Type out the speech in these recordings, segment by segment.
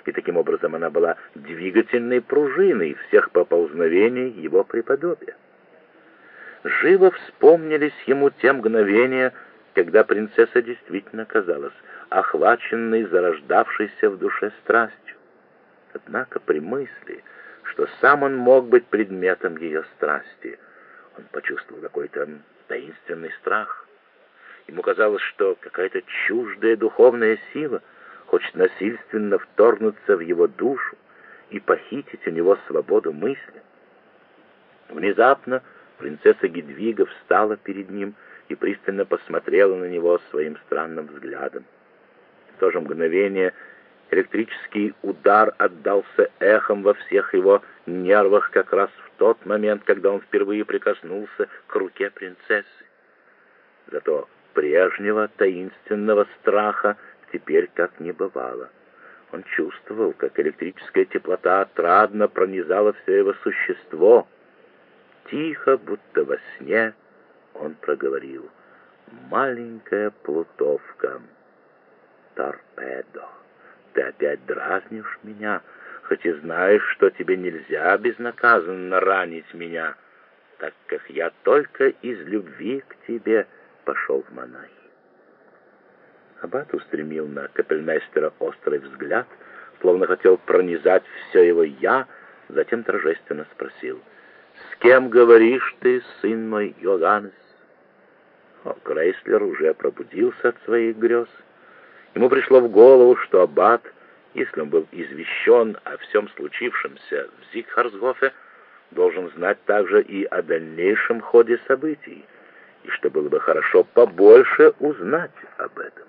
и таким образом она была двигательной пружиной всех поползновений его преподобия. Живо вспомнились ему те мгновения, когда принцесса действительно казалась охваченной зарождавшейся в душе страстью. Однако при мысли, что сам он мог быть предметом ее страсти, он почувствовал какой-то таинственный страх. Ему казалось, что какая-то чуждая духовная сила хочет насильственно вторгнуться в его душу и похитить у него свободу мысли. Внезапно принцесса Гедвига встала перед ним и пристально посмотрела на него своим странным взглядом. В то же мгновение электрический удар отдался эхом во всех его нервах как раз в тот момент, когда он впервые прикоснулся к руке принцессы. Зато прежнего таинственного страха теперь как не бывало. Он чувствовал, как электрическая теплота отрадно пронизала все его существо. Тихо, будто во сне, он проговорил: «Маленькая плутовка, торпедо, ты опять дразнишь меня, хоть и знаешь, что тебе нельзя безнаказанно ранить меня, так как я только из любви к тебе пошел в монахи». Аббат устремил на капельмейстера острый взгляд, словно хотел пронизать все его «я», затем торжественно спросил: «С кем говоришь ты, сын мой Йоганнес?» Крейслер уже пробудился от своих грез. Ему пришло в голову, что аббат, если он был извещен о всем случившемся в Зигхарсгофе, должен знать также и о дальнейшем ходе событий, и что было бы хорошо побольше узнать об этом.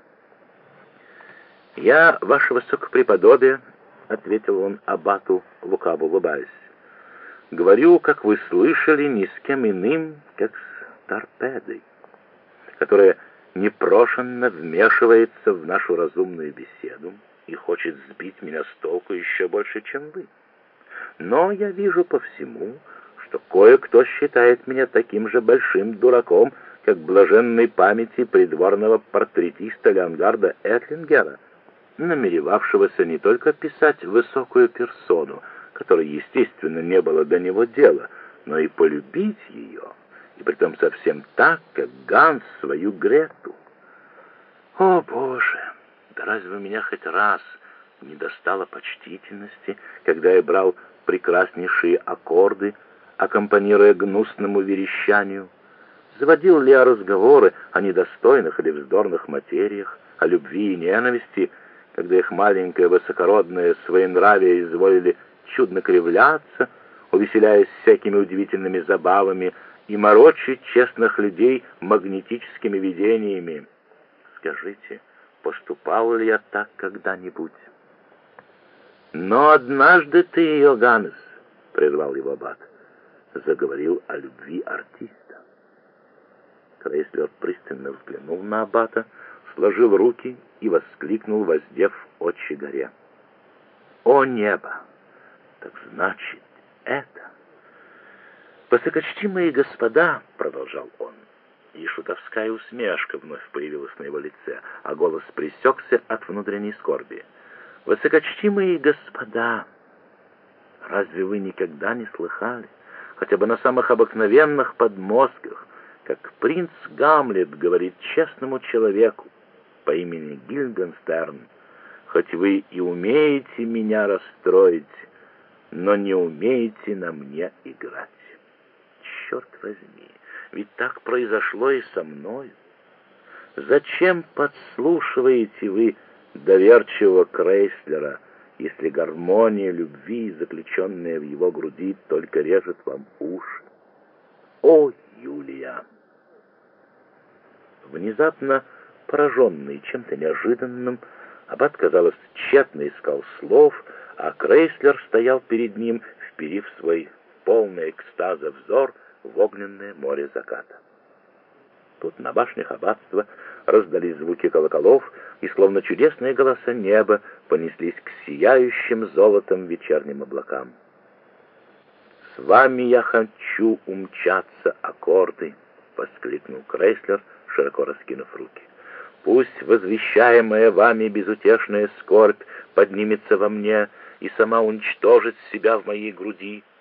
«Я, ваше высокопреподобие, — ответил он аббату, лукаво улыбаясь, — говорю, как вы слышали, ни с кем иным, как с торпедой, которая непрошенно вмешивается в нашу разумную беседу и хочет сбить меня с толку еще больше, чем вы. Но я вижу по всему, что кое-кто считает меня таким же большим дураком, как блаженной памяти придворного портретиста Леонгарда Этлингера, намеревавшегося не только писать высокую персону, которой, естественно, не было до него дела, но и полюбить ее, и притом совсем так, как Ганс свою Грету. О, Боже! Да разве у меня хоть раз не достало почтительности, когда я брал прекраснейшие аккорды, аккомпанируя гнусному верещанию? Заводил ли я разговоры о недостойных или вздорных материях, о любви и ненависти, когда их маленькое высокородное своенравие изволили чудно кривляться, увеселяясь всякими удивительными забавами и морочить честных людей магнетическими видениями? Скажите, поступал ли я так когда-нибудь? «Но однажды ты, Йоганнес, — прервал его аббат, — заговорил о любви артиста». Крейслер пристально взглянул на аббата, сложил руки и воскликнул, воздев очи горе: «О небо! Так значит, это...» «Высокочтимые господа, — продолжал он, и шутовская усмешка вновь появилась на его лице, а голос пресекся от внутренней скорби. Высокочтимые господа, разве вы никогда не слыхали, хотя бы на самых обыкновенных подмостках, как принц Гамлет говорит честному человеку по имени Гильденстерн: хоть вы и умеете меня расстроить, но не умеете на мне играть? Черт возьми, ведь так произошло и со мною. Зачем подслушиваете вы доверчивого Крейслера, если гармония любви, заключенная в его груди, только режет вам уши? О, Юлия!» Внезапно пораженный чем-то неожиданным, аббат, казалось, тщетно искал слов, а Крейслер стоял перед ним, вперив свой полный экстаза взор в огненное море заката. Тут на башнях аббатства раздались звуки колоколов, и словно чудесные голоса неба понеслись к сияющим золотом вечерним облакам. «С вами я хочу умчаться, аккорды!» — воскликнул Крейслер, широко раскинув руки. «Пусть возвещаемая вами безутешная скорбь поднимется во мне и сама уничтожит себя в моей груди.